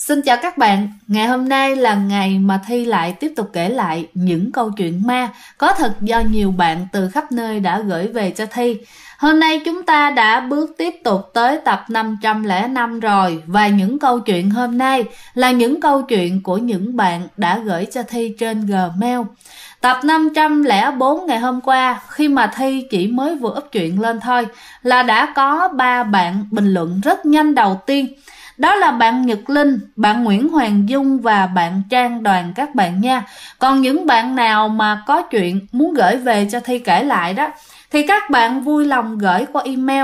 Xin chào các bạn, ngày hôm nay là ngày mà Thi lại tiếp tục kể lại những câu chuyện ma có thật do nhiều bạn từ khắp nơi đã gửi về cho Thi. Hôm nay chúng ta đã bước tiếp tục tới tập 505 rồi, và những câu chuyện hôm nay là những câu chuyện của những bạn đã gửi cho Thi trên Gmail. Tập 504 ngày hôm qua, khi mà Thi chỉ mới vừa up chuyện lên thôi, là đã có 3 bạn bình luận rất nhanh đầu tiên. Đó là bạn Nhật Linh, bạn Nguyễn Hoàng Dung và bạn Trang Đoàn các bạn nha. Còn những bạn nào mà có chuyện muốn gửi về cho Thi kể lại đó, thì các bạn vui lòng gửi qua email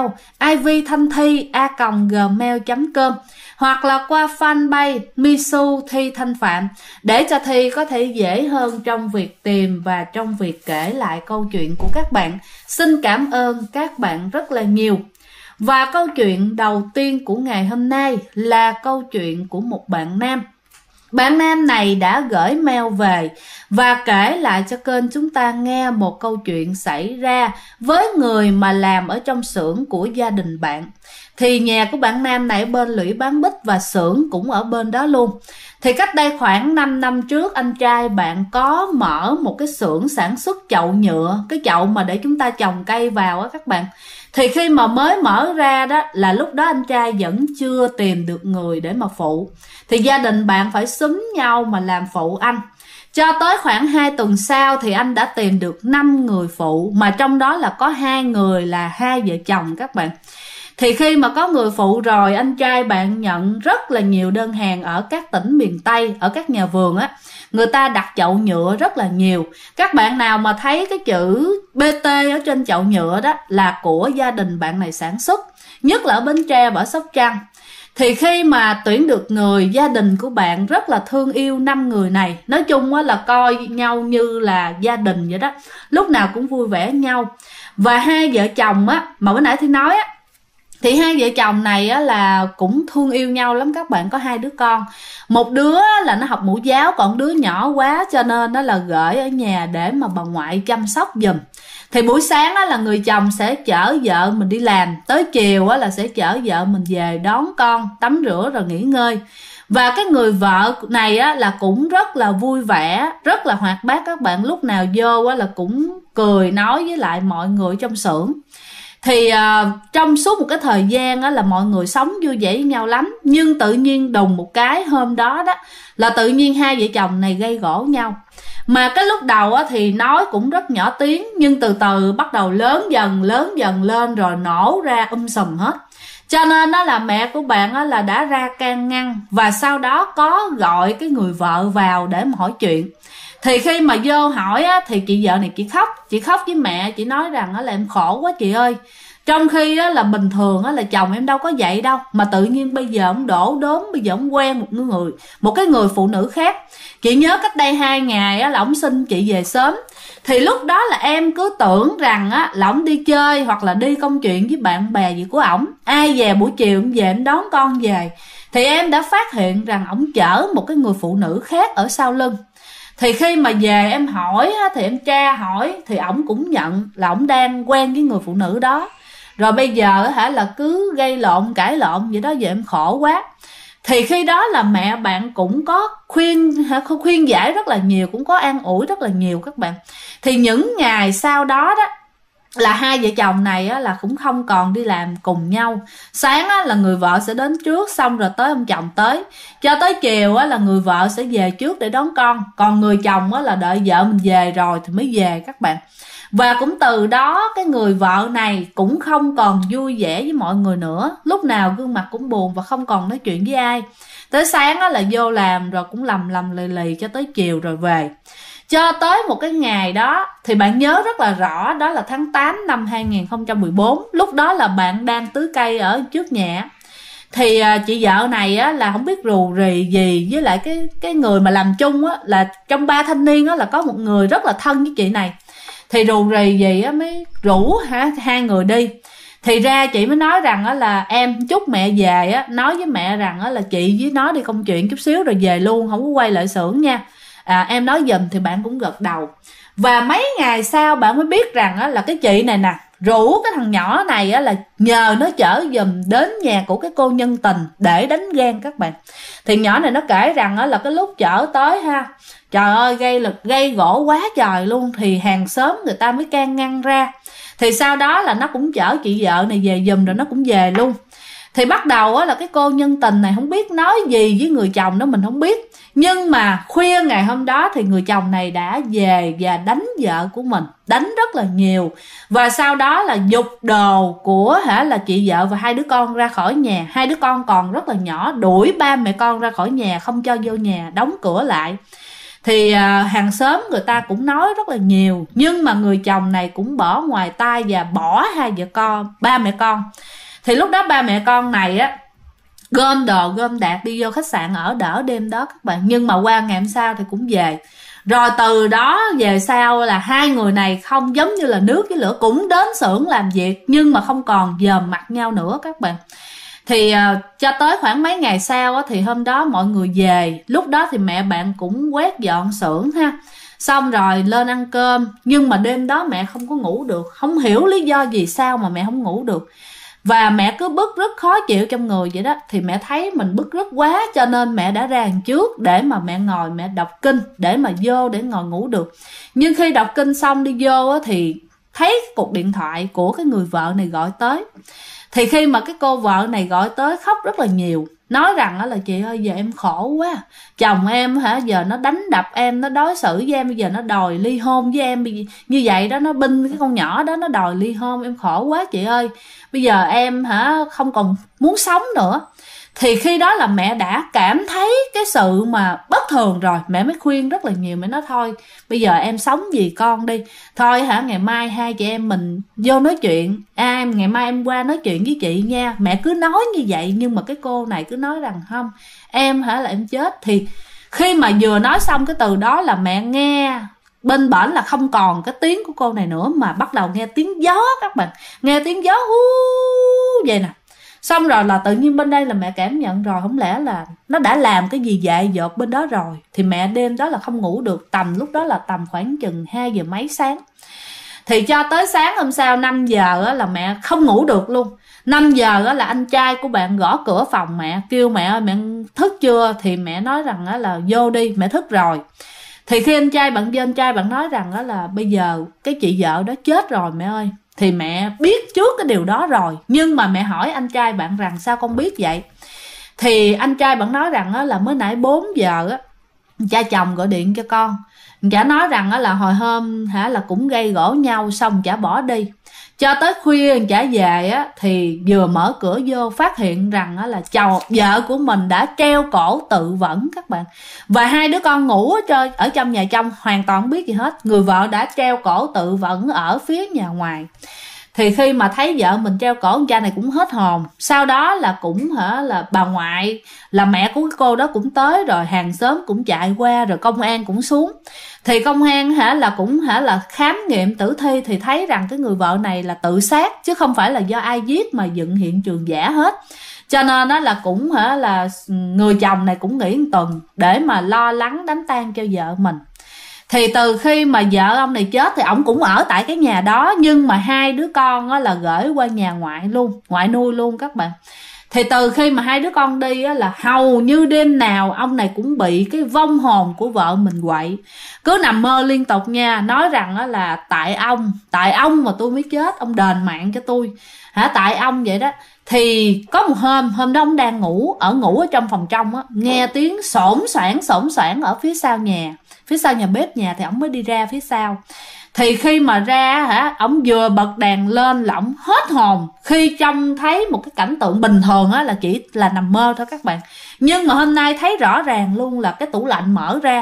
ivthanthi@gmail.com hoặc là qua fanpage Misu Thi Thanh Phạm, để cho Thi có thể dễ hơn trong việc tìm và trong việc kể lại câu chuyện của các bạn. Xin cảm ơn các bạn rất là nhiều. Và câu chuyện đầu tiên của ngày hôm nay là câu chuyện của một bạn nam. Bạn nam này đã gửi mail về và kể lại cho kênh chúng ta nghe một câu chuyện xảy ra với người mà làm ở trong xưởng của gia đình bạn. Thì nhà của bạn nam này ở bên lũy bán bích và xưởng cũng ở bên đó luôn. Thì cách đây khoảng 5 năm trước, anh trai bạn có mở một cái xưởng sản xuất chậu nhựa, cái chậu mà để chúng ta trồng cây vào á các bạn. Thì khi mà mới mở ra đó, là lúc đó anh trai vẫn chưa tìm được người để mà phụ. Thì gia đình bạn phải xúm nhau mà làm phụ anh. Cho tới khoảng 2 tuần sau thì anh đã tìm được 5 người phụ, mà trong đó là có 2 người là hai vợ chồng các bạn. Thì khi mà có người phụ rồi, anh trai bạn nhận rất là nhiều đơn hàng ở các tỉnh miền Tây, ở các nhà vườn á. Người ta đặt chậu nhựa rất là nhiều. Các bạn nào mà thấy cái chữ BT ở trên chậu nhựa đó là của gia đình bạn này sản xuất, nhất là ở Bến Tre và ở Sóc Trăng. Thì khi mà tuyển được người, gia đình của bạn rất là thương yêu 5 người này. Nói chung á là coi nhau như là gia đình vậy đó, lúc nào cũng vui vẻ nhau. Và hai vợ chồng á, mà bữa nãy Thi nói á, thì hai vợ chồng này á là cũng thương yêu nhau lắm các bạn. Có 2 đứa con, một đứa là nó học mẫu giáo, còn đứa nhỏ quá cho nên nó là gửi ở nhà để mà bà ngoại chăm sóc giùm. Thì buổi sáng á là người chồng sẽ chở vợ mình đi làm, tới chiều á là sẽ chở vợ mình về đón con, tắm rửa rồi nghỉ ngơi. Và cái người vợ này á là cũng rất là vui vẻ, rất là hoạt bát các bạn. Lúc nào vô á là cũng cười nói với lại mọi người trong xưởng. Thì trong suốt một cái thời gian á, là mọi người sống vui vẻ với nhau lắm. Nhưng tự nhiên đùng một cái hôm đó đó là tự nhiên hai vợ chồng này gây gổ nhau. Mà cái lúc đầu á, thì nói cũng rất nhỏ tiếng, nhưng từ từ bắt đầu lớn dần lên rồi nổ ra sùm hết. Cho nên đó là mẹ của bạn á, là đã ra can ngăn, và sau đó có gọi cái người vợ vào để mà hỏi chuyện. Thì khi mà vô hỏi á, thì chị vợ này chị khóc với mẹ, chị nói rằng á, là em khổ quá chị ơi. Trong khi á, là bình thường á, là chồng em đâu có vậy đâu, mà tự nhiên bây giờ ông đổ đốn, bây giờ ông quen một cái người phụ nữ khác. Chị nhớ cách đây 2 ngày á, là ông xin chị về sớm. Thì lúc đó là em cứ tưởng rằng á, là ông đi chơi hoặc là đi công chuyện với bạn bè gì của ổng. Ai về buổi chiều ông về em đón con về. Thì em đã phát hiện rằng ổng chở một cái người phụ nữ khác ở sau lưng. Thì khi mà về em hỏi thì em tra hỏi thì ổng cũng nhận là ổng đang quen với người phụ nữ đó. Rồi bây giờ là cứ gây lộn cãi lộn vậy đó, giờ em khổ quá. Thì khi đó là mẹ bạn cũng có khuyên giải rất là nhiều, cũng có an ủi rất là nhiều các bạn. Thì những ngày sau đó đó là hai vợ chồng này á, là cũng không còn đi làm cùng nhau. Sáng á, là người vợ sẽ đến trước, xong rồi tới ông chồng tới. Cho tới chiều á, là người vợ sẽ về trước để đón con. Còn người chồng á, là đợi vợ mình về rồi thì mới về các bạn. Và cũng từ đó cái người vợ này cũng không còn vui vẻ với mọi người nữa. Lúc nào gương mặt cũng buồn và không còn nói chuyện với ai. Tới sáng á, là vô làm rồi cũng lầm lì cho tới chiều rồi về. Cho tới một cái ngày đó thì bạn nhớ rất là rõ, đó là tháng 8 năm 2014. Lúc đó là bạn đang tưới cây ở trước nhà. Thì chị vợ này á, là không biết rù rì gì với lại cái người mà làm chung á, là trong 3 thanh niên á, là có một người rất là thân với chị này. Thì rù rì gì á mới rủ hai người đi. Thì ra chị mới nói rằng á, là em chúc mẹ về á, nói với mẹ rằng á, là chị với nó đi công chuyện chút xíu rồi về luôn, không có quay lại xưởng nha. Em nói giùm thì bạn cũng gật đầu. Và mấy ngày sau bạn mới biết rằng á, là cái chị này nè rủ cái thằng nhỏ này á là nhờ nó chở giùm đến nhà của cái cô nhân tình để đánh ghen các bạn. Thì nhỏ này nó kể rằng á là cái lúc chở tới ha, trời ơi gây gỗ quá trời luôn, thì hàng xóm người ta mới can ngăn ra. Thì sau đó là nó cũng chở chị vợ này về giùm rồi nó cũng về luôn. Thì bắt đầu á là cái cô nhân tình này không biết nói gì với người chồng đó, mình không biết. Nhưng mà khuya ngày hôm đó thì người chồng này đã về và đánh vợ của mình, đánh rất là nhiều. Và sau đó là giục đồ của là chị vợ và hai đứa con ra khỏi nhà. Hai đứa con còn rất là nhỏ, đuổi ba mẹ con ra khỏi nhà, không cho vô nhà, đóng cửa lại. Thì hàng xóm người ta cũng nói rất là nhiều, nhưng mà người chồng này cũng bỏ ngoài tai và bỏ hai vợ con, ba mẹ con. Thì lúc đó ba mẹ con này á gom đồ gom đạc đi vô khách sạn ở đỡ đêm đó các bạn. Nhưng mà qua ngày hôm sau thì cũng về. Rồi từ đó về sau là hai người này không, giống như là nước với lửa, cũng đến xưởng làm việc nhưng mà không còn dòm mặt nhau nữa các bạn. Thì cho tới khoảng mấy ngày sau á, thì hôm đó mọi người về. Lúc đó thì mẹ bạn cũng quét dọn xưởng ha, xong rồi lên ăn cơm. Nhưng mà đêm đó mẹ không có ngủ được, không hiểu lý do gì sao mà mẹ không ngủ được. Và mẹ cứ bứt rứt khó chịu trong người vậy đó. Thì mẹ thấy mình bứt rứt quá, cho nên mẹ đã ra đằng trước để mà mẹ ngồi mẹ đọc kinh, để mà vô để ngồi ngủ được. Nhưng khi đọc kinh xong đi vô á, thì thấy cuộc điện thoại của cái người vợ này gọi tới. Thì khi mà cái cô vợ này gọi tới khóc rất là nhiều, nói rằng là chị ơi giờ em khổ quá, chồng em giờ nó đánh đập em, nó đối xử với em, bây giờ nó đòi ly hôn với em như vậy đó, nó binh cái con nhỏ đó, nó đòi ly hôn, em khổ quá chị ơi, bây giờ em không còn muốn sống nữa. Thì khi đó là mẹ đã cảm thấy cái sự mà bất thường rồi, mẹ mới khuyên rất là nhiều. Mẹ nói thôi bây giờ em sống vì con đi, thôi ngày mai hai chị em mình vô nói chuyện, ngày mai em qua nói chuyện với chị nha. Mẹ cứ nói như vậy, nhưng mà cái cô này cứ nói rằng không, em là em chết. Thì khi mà vừa nói xong cái từ đó là mẹ nghe bên bển là không còn cái tiếng của cô này nữa, mà bắt đầu nghe tiếng gió các bạn, nghe tiếng gió hú vậy nè. Xong rồi là tự nhiên bên đây là mẹ cảm nhận rồi, không lẽ là nó đã làm cái gì dại dột bên đó rồi. Thì mẹ đêm đó là không ngủ được, tầm lúc đó là tầm khoảng chừng 2 giờ mấy sáng. Thì cho tới sáng hôm sau 5 giờ là mẹ không ngủ được luôn. 5 giờ là anh trai của bạn gõ cửa phòng mẹ, kêu mẹ ơi mẹ thức chưa. Thì mẹ nói rằng là vô đi, mẹ thức rồi. Thì khi anh trai bạn vô, anh trai bạn nói rằng là bây giờ cái chị vợ đó chết rồi mẹ ơi. Thì mẹ biết trước cái điều đó rồi, nhưng mà mẹ hỏi anh trai bạn rằng sao con biết vậy. Thì anh trai bạn nói rằng là mới nãy 4 giờ cha chồng gọi điện cho con, chả nói rằng là hồi hôm là cũng gây gỗ nhau, xong chả bỏ đi. Cho tới khuya chả về thì vừa mở cửa vô phát hiện rằng là vợ của mình đã treo cổ tự vẫn các bạn. Và hai đứa con ngủ ở trong nhà trong, hoàn toàn không biết gì hết. Người vợ đã treo cổ tự vẫn ở phía nhà ngoài. Thì khi mà thấy vợ mình treo cổ, cha này cũng hết hồn. Sau đó là cũng là bà ngoại, là mẹ của cái cô đó cũng tới rồi, hàng xóm cũng chạy qua, rồi công an cũng xuống. Thì công an cũng khám nghiệm tử thi thì thấy rằng cái người vợ này là tự sát, chứ không phải là do ai giết mà dựng hiện trường giả hết. Cho nên đó là cũng là người chồng này cũng nghỉ một tuần để mà lo lắng đánh tang cho vợ mình. Thì từ khi mà vợ ông này chết thì ổng cũng ở tại cái nhà đó, nhưng mà hai đứa con là gửi qua nhà ngoại luôn, ngoại nuôi luôn các bạn. Thì từ khi mà hai đứa con đi là hầu như đêm nào ông này cũng bị cái vong hồn của vợ mình quậy, cứ nằm mơ liên tục nha, nói rằng là tại ông mà tôi mới chết, ông đền mạng cho tôi tại ông vậy đó. Thì có một hôm đó ông đang ngủ ở trong phòng trong nghe tiếng xổn xoảng ở phía sau nhà bếp nhà, thì ổng mới đi ra phía sau. Thì khi mà ra ổng vừa bật đèn lên là ổng hết hồn, khi trông thấy một cái cảnh tượng bình thường là chỉ là nằm mơ thôi các bạn. Nhưng mà hôm nay thấy rõ ràng luôn là cái tủ lạnh mở ra,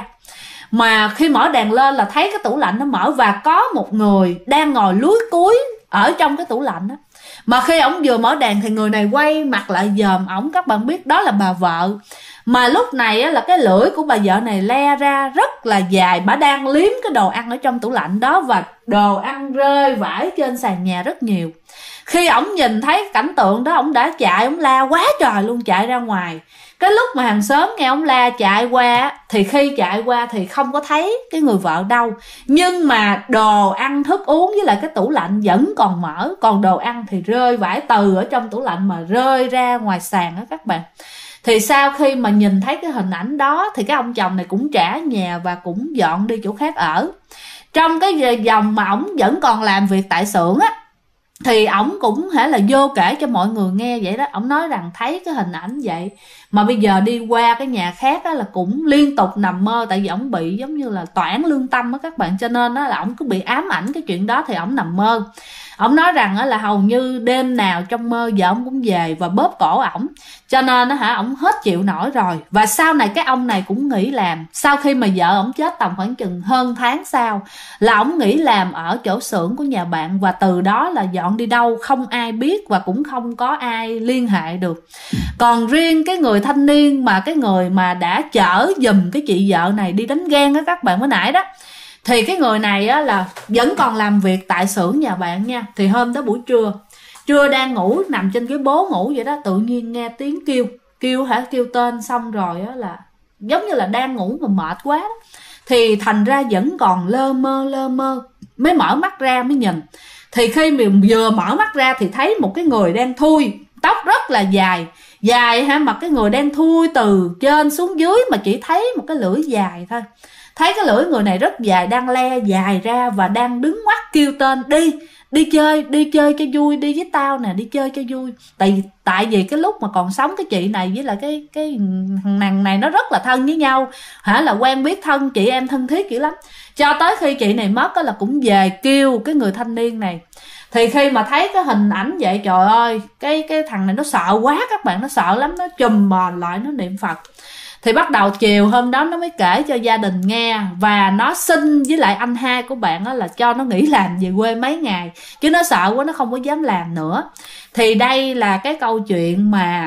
mà khi mở đèn lên là thấy cái tủ lạnh nó mở, và có một người đang ngồi lúi cúi ở trong cái tủ lạnh đó. Mà khi ổng vừa mở đèn thì người này quay mặt lại dòm ổng, các bạn biết đó là bà vợ. Mà lúc này là cái lưỡi của bà vợ này le ra rất là dài, bà đang liếm cái đồ ăn ở trong tủ lạnh đó, và đồ ăn rơi vãi trên sàn nhà rất nhiều. Khi ổng nhìn thấy cảnh tượng đó, ổng đã chạy, ổng la quá trời luôn, chạy ra ngoài. Cái lúc mà hàng xóm nghe ổng la chạy qua, thì khi chạy qua thì không có thấy cái người vợ đâu, nhưng mà đồ ăn thức uống với lại cái tủ lạnh vẫn còn mở, còn đồ ăn thì rơi vãi từ ở trong tủ lạnh mà rơi ra ngoài sàn đó các bạn. Thì sau khi mà nhìn thấy cái hình ảnh đó thì cái ông chồng này cũng trả nhà và cũng dọn đi chỗ khác ở. Trong cái vòng mà ổng vẫn còn làm việc tại xưởng á, thì ổng cũng là vô kể cho mọi người nghe vậy đó. Ổng nói rằng thấy cái hình ảnh vậy mà bây giờ đi qua cái nhà khác á là cũng liên tục nằm mơ. Tại vì ổng bị giống như là toản lương tâm á các bạn, cho nên á là ổng cứ bị ám ảnh cái chuyện đó thì ổng nằm mơ. Ổng nói rằng á là hầu như đêm nào trong mơ vợ ổng cũng về và bóp cổ ổng, cho nên á ổng hết chịu nổi rồi. Và sau này cái ông này cũng nghỉ làm. Sau khi mà vợ ổng chết tầm khoảng chừng hơn tháng sau là ổng nghỉ làm ở chỗ xưởng của nhà bạn, và từ đó là dọn đi đâu không ai biết và cũng không có ai liên hệ được. Còn riêng cái người thanh niên mà cái người mà đã chở giùm cái chị vợ này đi đánh ghen á các bạn mới nãy đó, thì cái người này á là vẫn còn làm việc tại xưởng nhà bạn nha. Thì hôm đó buổi trưa đang ngủ, nằm trên cái bố ngủ vậy đó, tự nhiên nghe tiếng kêu tên, xong rồi á là giống như là đang ngủ mà mệt quá đó. Thì thành ra vẫn còn lơ mơ, mới mở mắt ra mới nhìn. Thì khi mình vừa mở mắt ra thì thấy một cái người đen thui, tóc rất là dài mà cái người đen thui từ trên xuống dưới mà chỉ thấy một cái lưỡi dài thôi. Thấy cái lưỡi người này rất dài, đang le dài ra và đang đứng ngoắt kêu tên: đi chơi cho vui, đi với tao nè, đi chơi cho vui. Tại vì cái lúc mà còn sống cái chị này với lại cái nàng này nó rất là thân với nhau, là quen biết thân, chị em thân thiết dữ lắm. Cho tới khi chị này mất là cũng về kêu cái người thanh niên này. Thì khi mà thấy cái hình ảnh vậy, trời ơi, cái thằng này nó sợ quá các bạn, nó sợ lắm, nó chùm mền lại, nó niệm Phật. Thì bắt đầu chiều hôm đó nó mới kể cho gia đình nghe, và nó xin với lại anh hai của bạn là cho nó nghỉ làm về quê mấy ngày, chứ nó sợ quá nó không có dám làm nữa. Thì đây là cái câu chuyện mà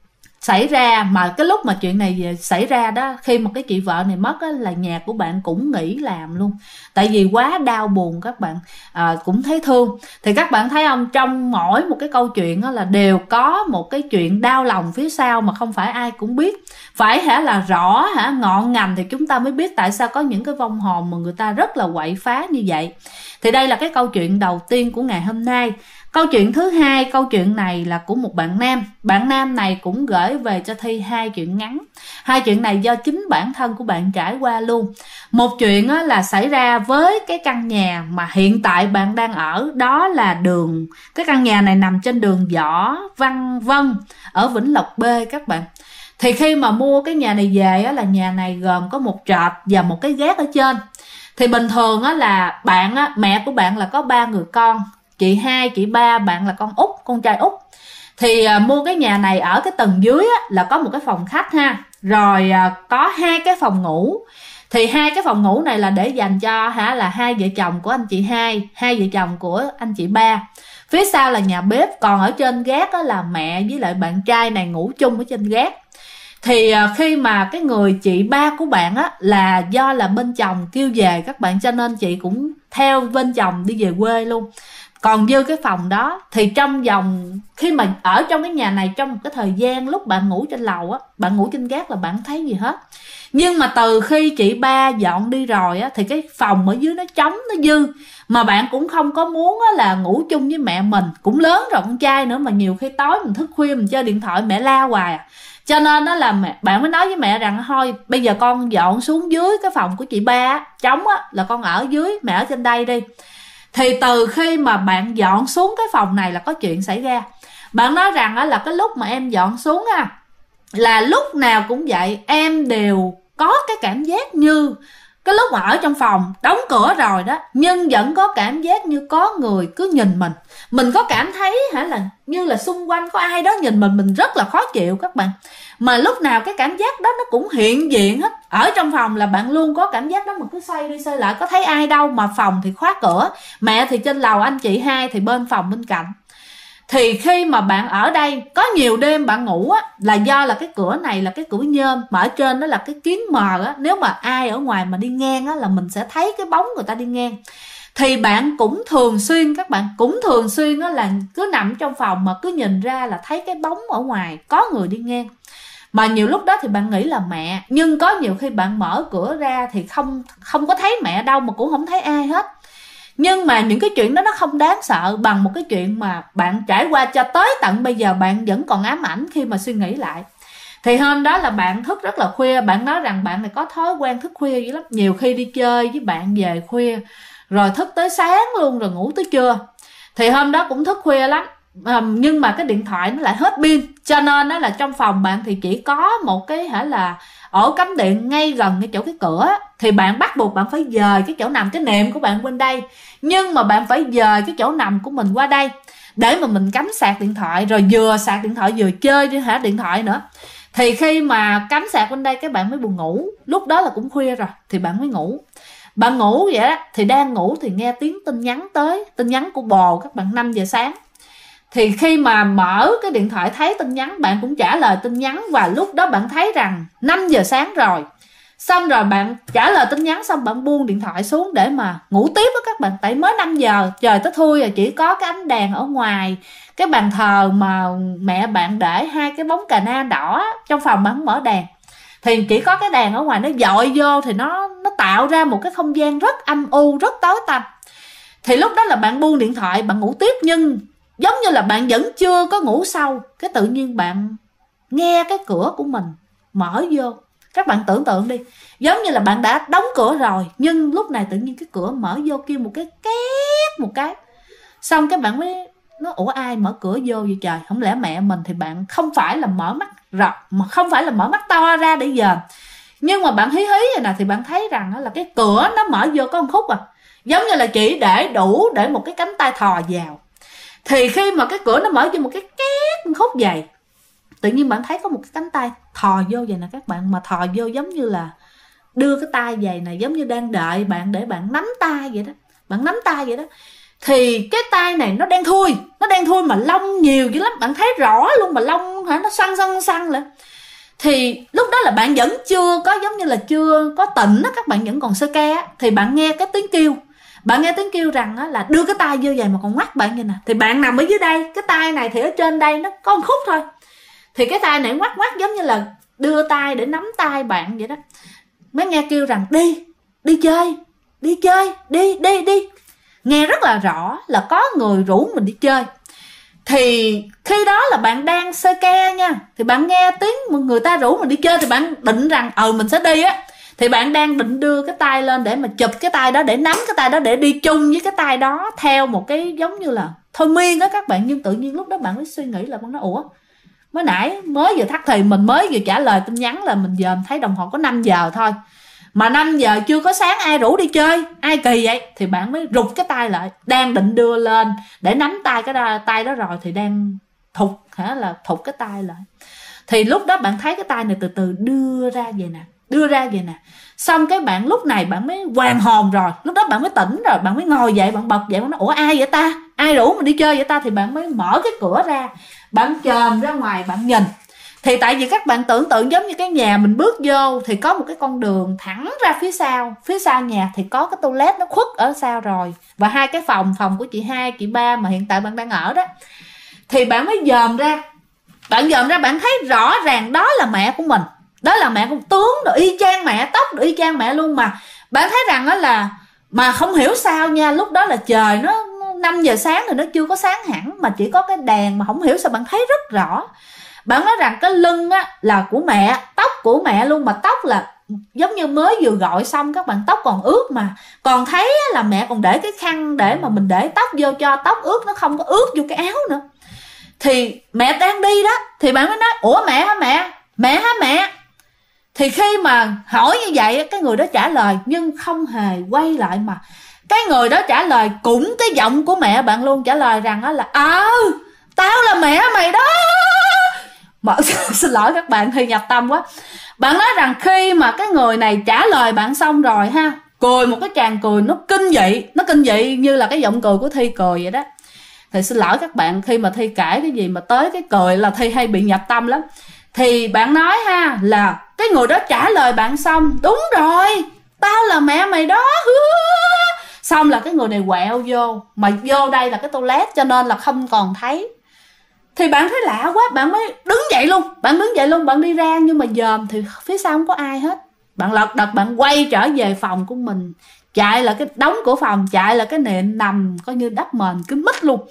xảy ra, mà cái lúc mà chuyện này xảy ra đó, khi mà cái chị vợ này mất á, là nhà của bạn cũng nghỉ làm luôn, tại vì quá đau buồn các bạn, cũng thấy thương. Thì các bạn thấy không, trong mỗi một cái câu chuyện á, là đều có một cái chuyện đau lòng phía sau mà không phải ai cũng biết. Phải là rõ ngọn ngành thì chúng ta mới biết tại sao có những cái vong hồn mà người ta rất là quậy phá như vậy. Thì đây là cái câu chuyện đầu tiên của ngày hôm nay. Câu chuyện thứ hai, câu chuyện này là của một bạn nam. Bạn nam này cũng gửi về cho Thi 2 chuyện ngắn. 2 chuyện này do chính bản thân của bạn trải qua luôn. Một chuyện là xảy ra với cái căn nhà mà hiện tại bạn đang ở. Đó là cái căn nhà này nằm trên đường Võ Văn Vân ở Vĩnh Lộc B các bạn. Thì khi mà mua cái nhà này về là nhà này gồm có một trệt và một cái gác ở trên. Thì bình thường là mẹ của bạn là có 3 người con, chị 2, chị 3, bạn là con trai út. Thì mua cái nhà này ở cái tầng dưới là có một cái phòng khách rồi có 2 cái phòng ngủ. Thì 2 cái phòng ngủ này là để dành cho là 2 vợ chồng của anh chị 2 vợ chồng của anh chị 3. Phía sau là nhà bếp, còn ở trên gác là mẹ với lại bạn trai này ngủ chung ở trên gác. Thì khi mà cái người chị 3 của bạn là do là bên chồng kêu về các bạn, cho nên chị cũng theo bên chồng đi về quê luôn. Còn dư cái phòng đó thì trong vòng, khi mà ở trong cái nhà này, trong một cái thời gian lúc bạn ngủ trên lầu bạn ngủ trên gác là bạn không thấy gì hết. Nhưng mà từ khi chị 3 dọn đi rồi thì cái phòng ở dưới nó trống, nó dư. Mà bạn cũng không có muốn là ngủ chung với mẹ mình, cũng lớn rồi, con trai nữa, mà nhiều khi tối mình thức khuya mình chơi điện thoại mẹ la hoài Cho nên đó là bạn mới nói với mẹ rằng thôi bây giờ con dọn xuống dưới cái phòng của chị 3 trống là con ở dưới, mẹ ở trên đây đi. Thì từ khi mà bạn dọn xuống cái phòng này là có chuyện xảy ra. Bạn nói rằng là cái lúc mà em dọn xuống là lúc nào cũng vậy, em đều có cái cảm giác như cái lúc mà ở trong phòng đóng cửa rồi đó, nhưng vẫn có cảm giác như có người cứ nhìn mình có cảm thấy là như là xung quanh có ai đó nhìn mình rất là khó chịu các bạn. Mà lúc nào cái cảm giác đó nó cũng hiện diện hết. Ở trong phòng là bạn luôn có cảm giác đó, mà cứ xoay đi xoay lại, có thấy ai đâu, mà phòng thì khóa cửa, mẹ thì trên lầu, anh chị 2 thì bên phòng bên cạnh. Thì khi mà bạn ở đây, có nhiều đêm bạn ngủ là do là cái cửa này là cái cửa nhôm, mà ở trên đó là cái kiến mờ nếu mà ai ở ngoài mà đi ngang là mình sẽ thấy cái bóng người ta đi ngang. Thì bạn cũng thường xuyên, các bạn cũng thường xuyên đó là cứ nằm trong phòng mà cứ nhìn ra là thấy cái bóng ở ngoài có người đi ngang. Mà nhiều lúc đó thì bạn nghĩ là mẹ, nhưng có nhiều khi bạn mở cửa ra thì không có thấy mẹ đâu, mà cũng không thấy ai hết. Nhưng mà những cái chuyện đó nó không đáng sợ bằng một cái chuyện mà bạn trải qua cho tới tận bây giờ bạn vẫn còn ám ảnh khi mà suy nghĩ lại. Thì hôm đó là bạn thức rất là khuya, bạn nói rằng bạn này có thói quen thức khuya dữ lắm. Nhiều khi đi chơi với bạn về khuya, rồi thức tới sáng luôn, rồi ngủ tới trưa. Thì hôm đó cũng thức khuya lắm, nhưng mà cái điện thoại nó lại hết pin, cho nên đó là trong phòng bạn thì chỉ có một cái là ổ cắm điện ngay gần cái chỗ cái cửa. Thì bạn bắt buộc bạn phải dời cái chỗ nằm, cái nệm của bạn bên đây, nhưng mà bạn phải dời cái chỗ nằm của mình qua đây để mà mình cắm sạc điện thoại, rồi vừa sạc điện thoại vừa chơi điện thoại nữa. Thì khi mà cắm sạc bên đây các bạn mới buồn ngủ. Lúc đó là cũng khuya rồi thì bạn mới ngủ. Bạn ngủ vậy đó, thì đang ngủ thì nghe tiếng tin nhắn tới, tin nhắn của bồ các bạn 5 giờ sáng. Thì khi mà mở cái điện thoại thấy tin nhắn, bạn cũng trả lời tin nhắn. Và lúc đó bạn thấy rằng 5 giờ sáng rồi. Xong rồi bạn trả lời tin nhắn xong bạn buông điện thoại xuống để mà ngủ tiếp đó các bạn. Tại mới 5 giờ, trời tới thui rồi, chỉ có cái ánh đèn ở ngoài cái bàn thờ mà mẹ bạn để 2 cái bóng cà na đỏ. Trong phòng bạn không mở đèn, thì chỉ có cái đèn ở ngoài nó dội vô, thì nó tạo ra một cái không gian rất âm u, rất tối tăm. Thì lúc đó là bạn buông điện thoại, bạn ngủ tiếp, nhưng giống như là bạn vẫn chưa có ngủ sâu. Cái tự nhiên bạn nghe cái cửa của mình mở vô. Các bạn tưởng tượng đi, giống như là bạn đã đóng cửa rồi, nhưng lúc này tự nhiên cái cửa mở vô, kêu một cái két một cái. Xong cái bạn mới nói ủa ai mở cửa vô vậy trời, không lẽ mẹ mình? Thì bạn không phải là mở mắt rộng, mà không phải là mở mắt to ra để dòm, nhưng mà bạn hí hí vậy nè, thì bạn thấy rằng là cái cửa nó mở vô có một khúc giống như là chỉ để đủ để một cái cánh tay thò vào. Thì khi mà cái cửa nó mở vô một cái két một khúc vậy, tự nhiên bạn thấy có một cái cánh tay thò vô vậy nè các bạn, mà thò vô giống như là đưa cái tay vậy nè, giống như đang đợi bạn để bạn nắm tay vậy đó. Bạn nắm tay vậy đó. Thì cái tay này nó đen thui mà lông nhiều dữ lắm, bạn thấy rõ luôn, mà lông nó săn lại. Thì lúc đó là bạn vẫn chưa có, giống như là chưa có tỉnh đó, các bạn vẫn còn sơ ca. Thì bạn nghe cái tiếng kêu, bạn nghe tiếng kêu rằng là đưa cái tay vô vậy mà còn ngoắt bạn vậy nè. Thì bạn nằm ở dưới đây, cái tay này thì ở trên đây nó có một khúc thôi. Thì cái tay này ngoắt giống như là đưa tay để nắm tay bạn vậy đó. Mới nghe kêu rằng đi chơi. Nghe rất là rõ là có người rủ mình đi chơi. Thì khi đó là bạn đang sơ ca nha, thì bạn nghe tiếng người ta rủ mình đi chơi, thì bạn định rằng mình sẽ đi á. Thì bạn đang định đưa cái tay lên để mà chụp cái tay đó, để nắm cái tay đó, để đi chung với cái tay đó theo một cái giống như là thôi miên đó các bạn. Nhưng tự nhiên lúc đó bạn mới suy nghĩ là bạn nói ủa, mới nãy mới vừa thắt thì mình mới vừa trả lời tin nhắn là mình dòm thấy đồng hồ có 5 giờ thôi, mà 5 giờ chưa có sáng ai rủ đi chơi, ai kỳ vậy. Thì bạn mới rụt cái tay lại, đang định đưa lên để nắm tay cái tay đó rồi, thì đang thụt cái tay lại. Thì lúc đó bạn thấy cái tay này từ từ đưa ra vậy nè. Xong cái bạn lúc này bạn mới hoàn hồn rồi, lúc đó bạn mới tỉnh rồi, bạn mới ngồi dậy, bạn bật dậy, bạn nói ủa ai vậy ta, ai rủ mình đi chơi vậy ta. Thì bạn mới mở cái cửa ra, bạn chồm ra ngoài bạn nhìn. Thì tại vì các bạn tưởng tượng giống như cái nhà mình bước vô thì có một cái con đường thẳng ra phía sau nhà thì có cái toilet nó khuất ở sau rồi, và 2 cái phòng của chị 2, chị 3 mà hiện tại bạn đang ở đó. Thì bạn mới dòm ra, bạn thấy rõ ràng đó là mẹ của mình, đó là mẹ của tướng rồi, y chang mẹ, tóc rồi y chang mẹ luôn. Mà bạn thấy rằng đó là, mà không hiểu sao nha, lúc đó là trời nó 5 giờ sáng thì nó chưa có sáng hẳn, mà chỉ có cái đèn, mà không hiểu sao bạn thấy rất rõ. Bạn nói rằng cái lưng á là của mẹ, tóc của mẹ luôn, mà tóc là giống như mới vừa gội xong các bạn, tóc còn ướt, mà còn thấy là mẹ còn để cái khăn để mà mình để tóc vô cho tóc ướt, nó không có ướt vô cái áo nữa. Thì mẹ đang đi đó. Thì bạn mới nói ủa mẹ hả mẹ. Thì khi mà hỏi như vậy, cái người đó trả lời nhưng không hề quay lại, mà cái người đó trả lời cũng cái giọng của mẹ bạn luôn, trả lời rằng là tao là mẹ mày đó. Mà xin lỗi các bạn, hơi nhập tâm quá. Bạn nói rằng khi mà cái người này trả lời bạn xong rồi ha, cười một cái tràng cười nó kinh dị như là cái giọng cười của Thi cười vậy đó. Thì xin lỗi các bạn, khi mà Thi kể cái gì mà tới cái cười là Thi hay bị nhập tâm lắm. Thì bạn nói ha, là cái người đó trả lời bạn xong, đúng rồi, tao là mẹ mày đó. Xong là cái người này quẹo vô, mà vô đây là cái toilet cho nên là không còn thấy. Thì bạn thấy lạ quá, bạn mới đứng dậy luôn, bạn đi ra, nhưng mà dòm thì phía sau không có ai hết. Bạn lật đật bạn quay trở về phòng của mình, chạy là cái đóng cửa phòng, chạy là cái nệm nằm coi như đắp mền cứ mít luôn.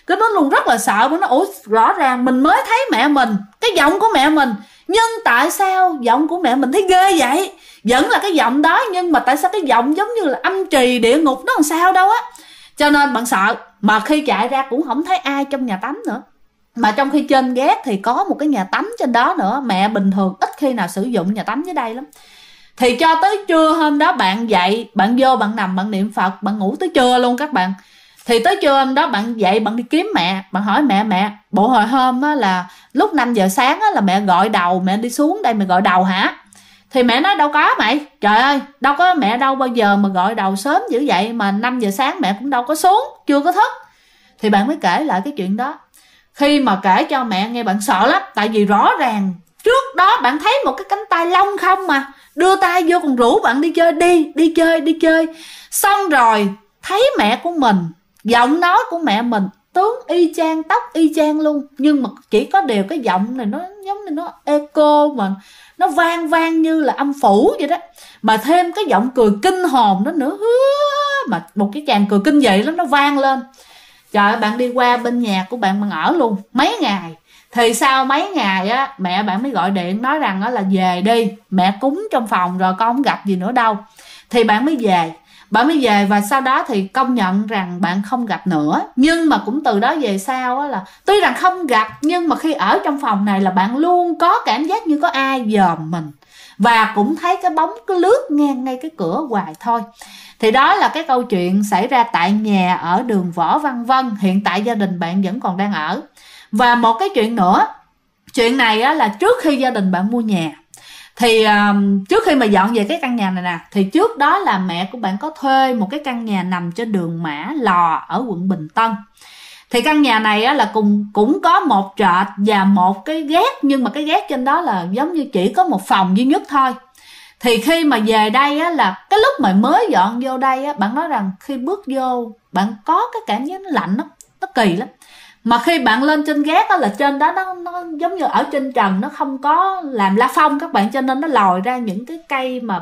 Rất là sợ. Nó nói ủa, rõ ràng mình mới thấy mẹ mình, cái giọng của mẹ mình, nhưng tại sao giọng của mẹ mình thấy ghê vậy? Vẫn là cái giọng đó, nhưng mà tại sao cái giọng giống như là âm trì địa ngục, nó làm sao đâu á. Cho nên bạn sợ. Mà khi chạy ra cũng không thấy ai trong nhà tắm nữa, mà trong khi trên gác thì có một cái nhà tắm trên đó nữa. Mẹ bình thường ít khi nào sử dụng nhà tắm dưới đây lắm. Thì cho tới trưa hôm đó bạn dậy, bạn vô bạn nằm bạn niệm Phật, bạn ngủ tới trưa luôn các bạn. Thì tới trưa hôm đó bạn dậy bạn đi kiếm mẹ, bạn hỏi mẹ bộ hồi hôm á là lúc 5 giờ sáng á là mẹ gọi đầu, mẹ đi xuống đây mẹ gọi đầu hả? Thì mẹ nói đâu có mày, trời ơi đâu có, mẹ đâu bao giờ mà gọi đầu sớm dữ vậy, mà 5 giờ sáng mẹ cũng đâu có xuống, chưa có thức. Thì bạn mới kể lại cái chuyện đó. Khi mà kể cho mẹ nghe bạn sợ lắm, tại vì rõ ràng trước đó bạn thấy một cái cánh tay lông không mà đưa tay vô còn rủ bạn đi chơi, đi chơi. Xong rồi thấy mẹ của mình, giọng nói của mẹ mình tướng y chang, tóc y chang luôn, nhưng mà chỉ có điều cái giọng này nó giống như nó echo, mà nó vang như là âm phủ vậy đó. Mà thêm cái giọng cười kinh hồn đó nữa, mà một cái chàng cười kinh dị lắm, nó vang lên. Trời ơi, bạn đi qua bên nhà của bạn ở luôn mấy ngày. Thì sau mấy ngày á, mẹ bạn mới gọi điện nói rằng á là về đi, mẹ cúng trong phòng rồi, con không gặp gì nữa đâu. Thì bạn mới về. Và sau đó thì công nhận rằng bạn không gặp nữa. Nhưng mà cũng từ đó về sau á là tuy rằng không gặp, nhưng mà khi ở trong phòng này là bạn luôn có cảm giác như có ai dòm mình. Và cũng thấy cái bóng cứ lướt ngang ngay cái cửa hoài thôi. Thì đó là cái câu chuyện xảy ra tại nhà ở đường Võ Văn Vân. Hiện tại gia đình bạn vẫn còn đang ở. Và một cái chuyện nữa, chuyện này á, là trước khi gia đình bạn mua nhà, thì trước khi mà dọn về cái căn nhà này nè, thì trước đó là mẹ của bạn có thuê một cái căn nhà nằm trên đường Mã Lò ở quận Bình Tân. Thì căn nhà này á, là cũng có một trệt và một cái gác, nhưng mà cái gác trên đó là giống như chỉ có một phòng duy nhất thôi. Thì khi mà về đây á, là cái lúc mà mới dọn vô đây á, bạn nói rằng khi bước vô bạn có cái cảm giác nó lạnh, nó kỳ lắm. Mà khi bạn lên trên gác á, là trên đó nó giống như ở trên trần, nó không có làm la phong các bạn, cho nên nó lòi ra những cái cây mà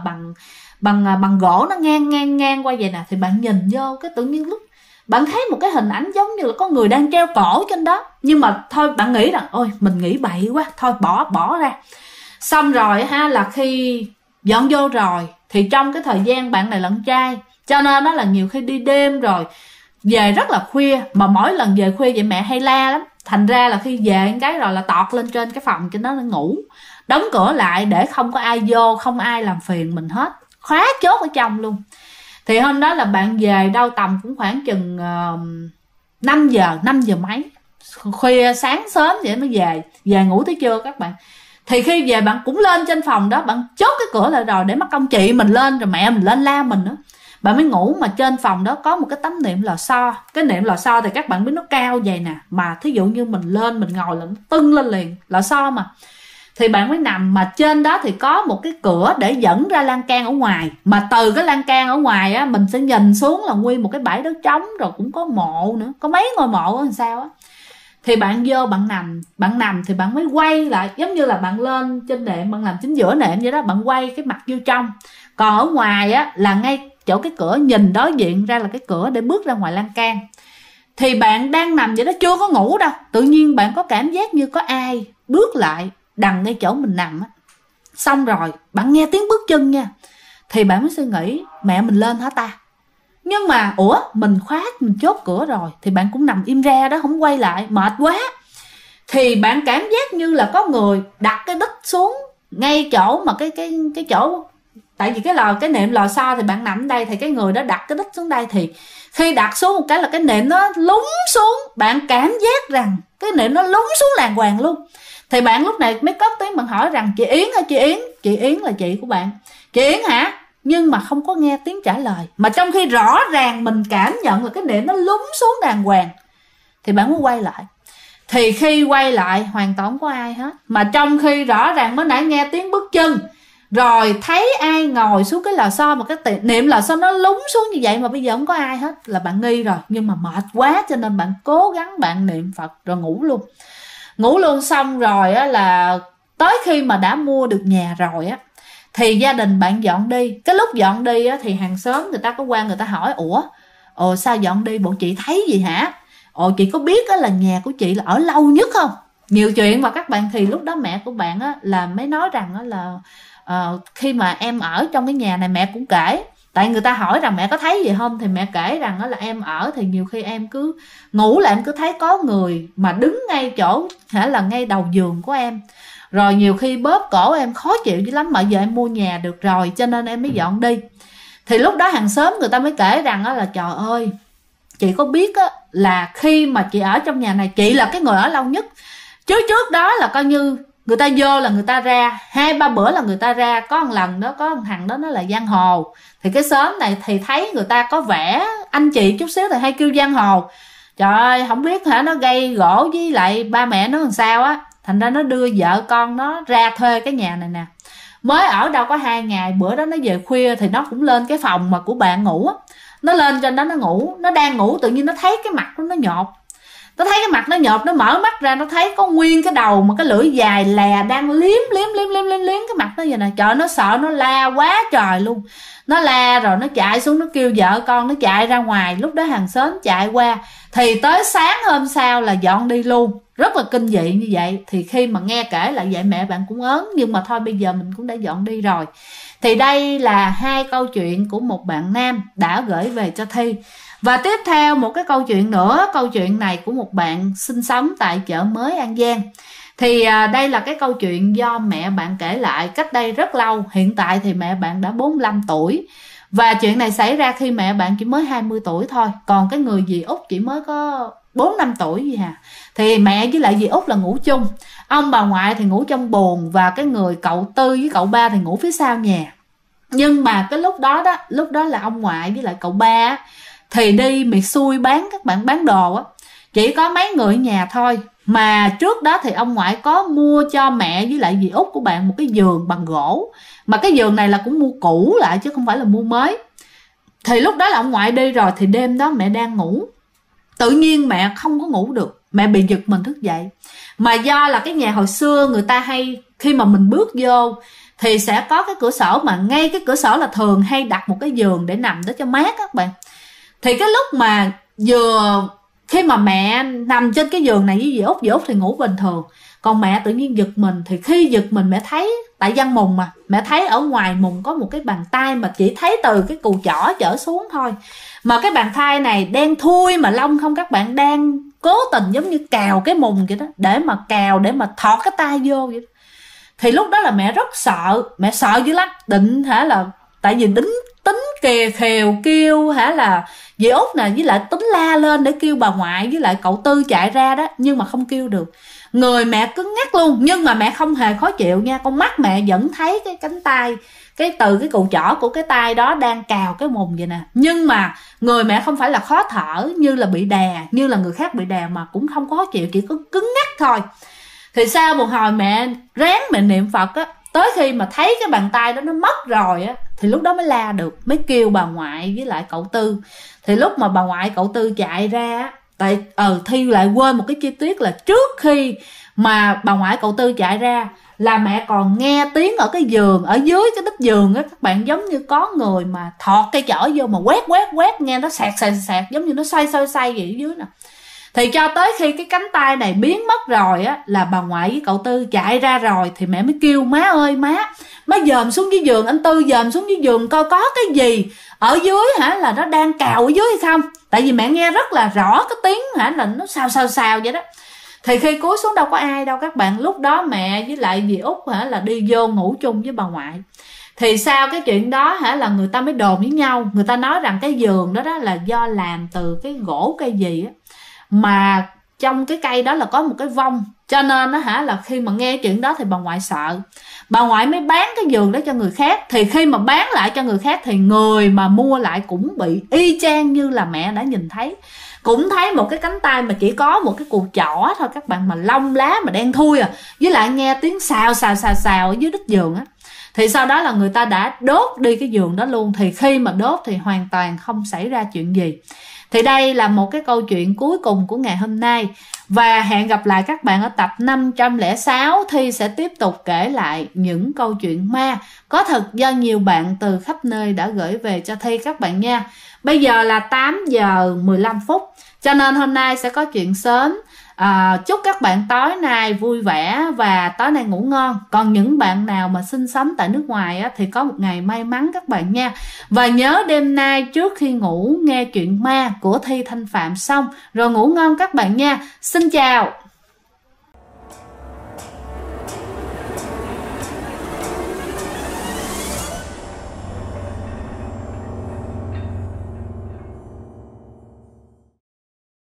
bằng gỗ, nó ngang qua vậy nè. Thì bạn nhìn vô cái tự nhiên lúc bạn thấy một cái hình ảnh giống như là có người đang treo cổ trên đó. Nhưng mà thôi bạn nghĩ rằng ôi mình nghĩ bậy quá, thôi bỏ ra. Xong rồi ha, là khi dọn vô rồi thì trong cái thời gian bạn này lẫn trai, cho nên nó là nhiều khi đi đêm rồi về rất là khuya, mà mỗi lần về khuya vậy mẹ hay la lắm. Thành ra là khi về cái rồi là tọt lên trên cái phòng trên đó nó ngủ, đóng cửa lại để không có ai vô, không ai làm phiền mình hết, khóa chốt ở trong luôn. Thì hôm đó là bạn về đâu tầm cũng khoảng chừng 5 giờ mấy, khuya sáng sớm vậy mới về ngủ tới trưa các bạn. Thì khi về bạn cũng lên trên phòng đó, bạn chốt cái cửa lại rồi để mất công chị mình lên rồi mẹ mình lên la mình nữa. Bạn mới ngủ, mà trên phòng đó có một cái tấm nệm lò xo. Cái nệm lò xo thì các bạn biết nó cao vậy nè, mà thí dụ như mình lên mình ngồi là nó tưng lên liền, lò xo mà. Thì bạn mới nằm, mà trên đó thì có một cái cửa để dẫn ra lan can ở ngoài. Mà từ cái lan can ở ngoài á, mình sẽ nhìn xuống là nguyên một cái bãi đất trống, rồi cũng có mộ nữa, có mấy ngôi mộ làm sao á. Thì bạn vô bạn nằm thì bạn mới quay lại, giống như là bạn lên trên nệm, bạn nằm chính giữa nệm vậy đó, bạn quay cái mặt vô trong. Còn ở ngoài á là ngay chỗ cái cửa nhìn đối diện ra là cái cửa để bước ra ngoài lan can. Thì bạn đang nằm vậy đó, chưa có ngủ đâu, tự nhiên bạn có cảm giác như có ai bước lại đằng ngay chỗ mình nằm á. Xong rồi bạn nghe tiếng bước chân nha, thì bạn mới suy nghĩ mẹ mình lên hả ta. Nhưng mà mình khóa, mình chốt cửa rồi. Thì bạn cũng nằm im re đó, không quay lại, mệt quá. Thì bạn cảm giác như là có người đặt cái đít xuống ngay chỗ mà cái chỗ, tại vì cái nệm lò xo thì bạn nằm ở đây, thì cái người đó đặt cái đít xuống đây. Thì khi đặt xuống một cái là cái nệm nó lún xuống, bạn cảm giác rằng cái nệm nó lún xuống đàng hoàng luôn. Thì bạn lúc này mới cất tiếng, bạn hỏi rằng chị Yến hả? Chị Yến là chị của bạn. Chị Yến hả? Nhưng mà không có nghe tiếng trả lời, mà trong khi rõ ràng mình cảm nhận là cái nệm nó lún xuống đàng hoàng. Thì bạn mới quay lại. Thì khi quay lại hoàn toàn không có ai hết, mà trong khi rõ ràng mới nãy nghe tiếng bước chân, Rồi thấy ai ngồi xuống cái lò xo mà cái niệm lò xo nó lún xuống như vậy mà bây giờ không có ai hết là bạn nghi rồi. Nhưng mà mệt quá cho nên bạn cố gắng bạn niệm Phật rồi ngủ luôn. Ngủ luôn xong rồi á, là tới khi mà đã mua được nhà rồi á thì gia đình bạn dọn đi. Cái lúc dọn đi á, thì hàng xóm người ta có qua người ta hỏi: ủa sao dọn đi, bộ chị thấy gì hả? Chị có biết á, là nhà của chị là ở lâu nhất không? Nhiều chuyện mà các bạn. Thì lúc đó mẹ của bạn á, là mới nói rằng á, là khi mà em ở trong cái nhà này, mẹ cũng kể. Tại người ta hỏi rằng mẹ có thấy gì không, thì mẹ kể rằng á, là em ở thì nhiều khi em cứ ngủ là em cứ thấy có người mà đứng ngay chỗ là ngay đầu giường của em. Rồi nhiều khi bóp cổ em khó chịu dữ lắm, mà giờ em mua nhà được rồi cho nên em mới dọn đi. Thì lúc đó hàng xóm người ta mới kể rằng á, là trời ơi, chị có biết á, là khi mà chị ở trong nhà này chị là cái người ở lâu nhất. Trước đó là coi như người ta vô là người ta ra, 2-3 bữa là người ta ra. Có một lần đó, có một thằng đó nó là giang hồ. Thì cái xóm này thì thấy người ta có vẻ anh chị chút xíu thì hay kêu giang hồ. Trời ơi, không biết hả, nó gây gỗ với lại ba mẹ nó làm sao á. Thành ra nó đưa vợ con nó ra thuê cái nhà này nè. Mới ở đâu có 2 ngày, bữa đó nó về khuya thì nó cũng lên cái phòng mà của bạn ngủ á. Nó lên trên đó nó ngủ, nó đang ngủ tự nhiên nó thấy cái mặt nó nhột. Nó thấy cái mặt nó nhột, nó mở mắt ra nó thấy có nguyên cái đầu mà cái lưỡi dài lè đang liếm cái mặt nó vậy nè. Trời, nó sợ, nó la quá trời luôn. Nó la rồi nó chạy xuống, nó kêu vợ con nó chạy ra ngoài. Lúc đó hàng xóm chạy qua thì tới sáng hôm sau là dọn đi luôn. Rất là kinh dị như vậy. Thì khi mà nghe kể lại vậy mẹ bạn cũng ớn, nhưng mà thôi bây giờ mình cũng đã dọn đi rồi. Thì đây là 2 câu chuyện của một bạn nam đã gửi về cho Thi. Và tiếp theo một cái câu chuyện nữa. Câu chuyện này của một bạn sinh sống tại chợ mới An Giang. Thì đây là cái câu chuyện do mẹ bạn kể lại cách đây rất lâu. Hiện tại thì mẹ bạn đã 45 tuổi. Và chuyện này xảy ra khi mẹ bạn chỉ mới 20 tuổi thôi. Còn cái người dì Út chỉ mới có 4-5 tuổi gì hà. Thì mẹ với lại dì Út là ngủ chung. Ông bà ngoại thì ngủ trong buồng. Và cái người cậu Tư với cậu Ba thì ngủ phía sau nhà. Nhưng mà cái lúc đó là ông ngoại với lại cậu Ba thì đi miệt xuôi bán, các bạn bán đồ á, chỉ có mấy người ở nhà thôi. Mà trước đó thì ông ngoại có mua cho mẹ với lại dì Út của bạn một cái giường bằng gỗ. Mà cái giường này là cũng mua cũ lại chứ không phải là mua mới. Thì lúc đó là ông ngoại đi rồi. Thì đêm đó mẹ đang ngủ, tự nhiên mẹ không có ngủ được. Mẹ bị giật mình thức dậy. Mà do là cái nhà hồi xưa người ta hay, khi mà mình bước vô thì sẽ có cái cửa sổ, mà ngay cái cửa sổ là thường hay đặt một cái giường để nằm đó cho mát các bạn. Thì cái lúc mà khi mà mẹ nằm trên cái giường này với dì Út thì ngủ bình thường. Còn mẹ tự nhiên giật mình. Thì khi giật mình mẹ thấy, tại văn mùng mà, mẹ thấy ở ngoài mùng có một cái bàn tay mà chỉ thấy từ cái cùi chỏ trở xuống thôi. Mà cái bàn tay này đen thui mà lông không các bạn, đang cố tình giống như cào cái mùng vậy đó, để mà cào, để mà thọt cái tay vô vậy đó. Thì lúc đó là mẹ rất sợ, mẹ sợ dữ lắm. Định là tại vì tính kìa khều kêu là dì Út nè, với lại tính la lên để kêu bà ngoại với lại cậu Tư chạy ra đó, nhưng mà không kêu được. Người mẹ cứng ngắc luôn. Nhưng mà mẹ không hề khó chịu nha. Con mắt mẹ vẫn thấy cái cánh tay, từ cái cùi chỏ của cái tay đó đang cào cái mùng vậy nè. Nhưng mà người mẹ không phải là khó thở như là bị đè, như là người khác bị đè, mà cũng không có khó chịu, chỉ có cứng ngắc thôi. Thì sau một hồi mẹ ráng mẹ niệm Phật á, tới khi mà thấy cái bàn tay đó nó mất rồi á, thì lúc đó mới la được, mới kêu bà ngoại với lại cậu Tư. Thì lúc mà bà ngoại cậu Tư chạy ra á, tại Thi lại quên một cái chi tiết là trước khi mà bà ngoại cậu Tư chạy ra là mẹ còn nghe tiếng ở cái giường, ở dưới cái đít giường á các bạn, giống như có người mà thọt cây chổi vô mà quét, nghe nó sạc giống như nó xoay vậy ở dưới nè. Thì cho tới khi cái cánh tay này biến mất rồi á, là bà ngoại với cậu Tư chạy ra rồi, thì mẹ mới kêu má ơi má dòm xuống dưới giường, anh Tư dòm xuống dưới giường coi có cái gì ở dưới là nó đang cào ở dưới hay không. Tại vì mẹ nghe rất là rõ cái tiếng là nó xào vậy đó. Thì khi cúi xuống đâu có ai đâu các bạn. Lúc đó mẹ với lại dì Út là đi vô ngủ chung với bà ngoại. Thì sau cái chuyện đó là người ta mới đồn với nhau. Người ta nói rằng cái giường đó là do làm từ cái gỗ cây gì á, mà trong cái cây đó là có một cái vong. Cho nên là khi mà nghe chuyện đó thì bà ngoại sợ. Bà ngoại mới bán cái giường đó cho người khác. Thì khi mà bán lại cho người khác thì người mà mua lại cũng bị y chang như là mẹ đã nhìn thấy. Cũng thấy một cái cánh tay mà chỉ có một cái cùi chỏ thôi các bạn, mà lông lá mà đen thui với lại nghe tiếng xào ở dưới đít giường á. thì sau đó là người ta đã đốt đi cái giường đó luôn. Thì khi mà đốt thì hoàn toàn không xảy ra chuyện gì. Thì đây là một cái câu chuyện cuối cùng của ngày hôm nay. Và hẹn gặp lại các bạn ở tập 506. Thi sẽ tiếp tục kể lại những câu chuyện ma có thật do nhiều bạn từ khắp nơi đã gửi về cho Thi các bạn nha. Bây giờ là 8 giờ 15 phút, cho nên hôm nay sẽ có chuyện sớm. Chúc các bạn tối nay vui vẻ và tối nay ngủ ngon. Còn những bạn nào mà sinh sống tại nước ngoài á, thì có một ngày may mắn các bạn nha. Và nhớ đêm nay trước khi ngủ nghe chuyện ma của Thi Thanh Phạm xong rồi ngủ ngon các bạn nha. Xin chào.